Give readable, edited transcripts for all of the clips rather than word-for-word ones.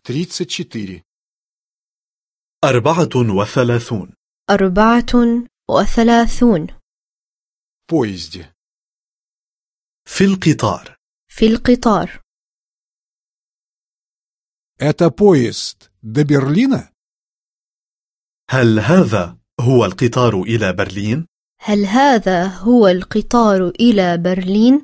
34. 34. 34. В поезде. في القطار. في القطار. Это поезд до Берлина? هل هذا هو القطار إلى برلين؟ هل هذا هو القطار إلى برلين؟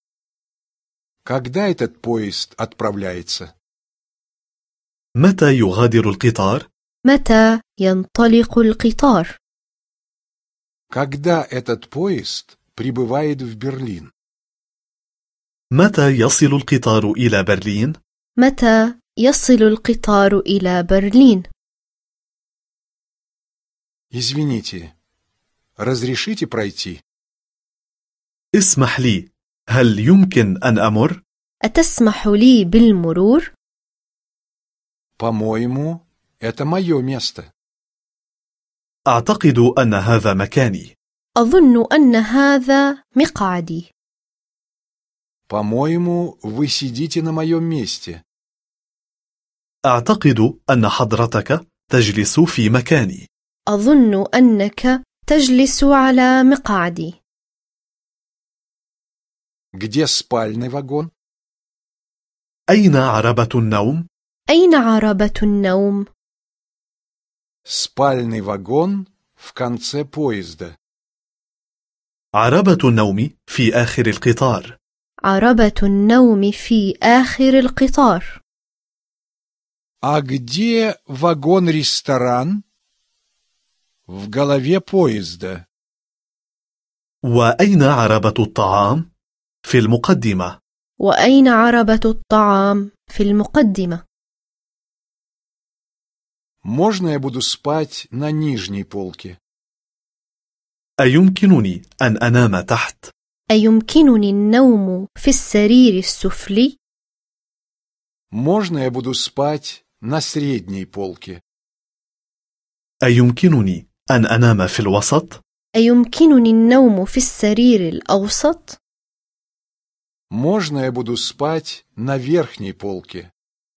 Когда этот поезд отправляется? متى يغادر القطار؟ متى ينطلق القطار؟ Когда этот поезд прибывает в Берлин? متى يصل القطار إلى برلين؟ متى يصل القطار إلى برلين؟ Извините, разрешите пройти? اسمح لي، هل يمكن أن أمر؟ أتسمح لي بالمرور؟ По-моему, это мое место. أعتقد أن هذا مكاني. أظن أن هذا مقعدي. По-моему, вы сидите на моем месте. أعتقد أن حضرتك تجلس في مكاني. أظن أنك تجلس على مقعدي. Где спальный вагон? أين عربة النوم؟ أين عربة النوم؟ Спальный вагон в конце поезда. عربة النوم في آخر القطار. عربة النوم في آخر القطار. А где вагон-ресторан? В голове поезда. وأين عربة الطعام؟ في المقدمة. وأين عربة الطعام؟ في المقدمة. Можно я буду спать на нижней полке? أيمكنني أن أنام تحت؟ أيمكنني النوم في السرير السفلي؟ Можно я буду спать на средней полке? أيمكنني أن أنام في الوسط؟ أيمكنني النوم في السرير الأوسط؟ Можно я буду спать на верхней полке?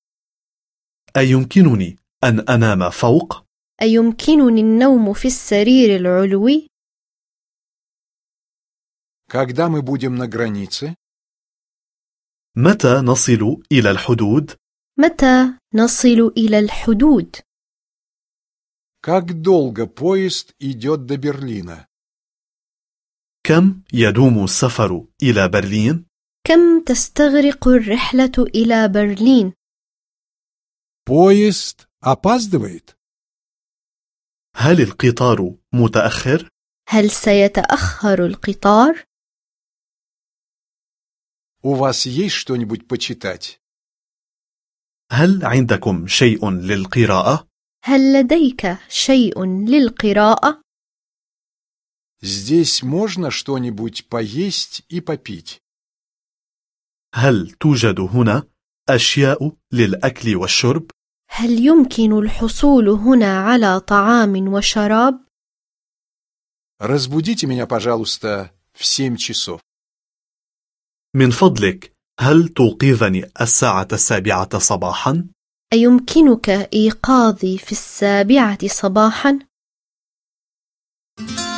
أيمكنني أن أنام فوق؟ أيمكنني النوم في السرير العلوي؟ Когда мы будем на границе? متى نصل إلى الحدود؟ متى نصل إلى الحدود؟ Как долго поезд идет до Берлина? كم يدوم السفر إلى برلين؟ كم تستغرق الرحلة إلى برلين؟ Поезд опаздывает? هل القطار متأخر؟ هل سيتأخر القطار؟ У вас есть что-нибудь почитать? هل عندكم شيء للقراءة؟ هل لديك شيء للقراءة؟ Здесь можно что-нибудь поесть и попить? هل توجد هنا أشياء للأكل والشرب؟ هل يمكن الحصول هنا على طعام وشراب؟ Разбудите меня, пожалуйста, в 7 часов. من فضلك، هل توقظني الساعة 7 صباحا؟ أيمكنك إيقاظي في 7 صباحا؟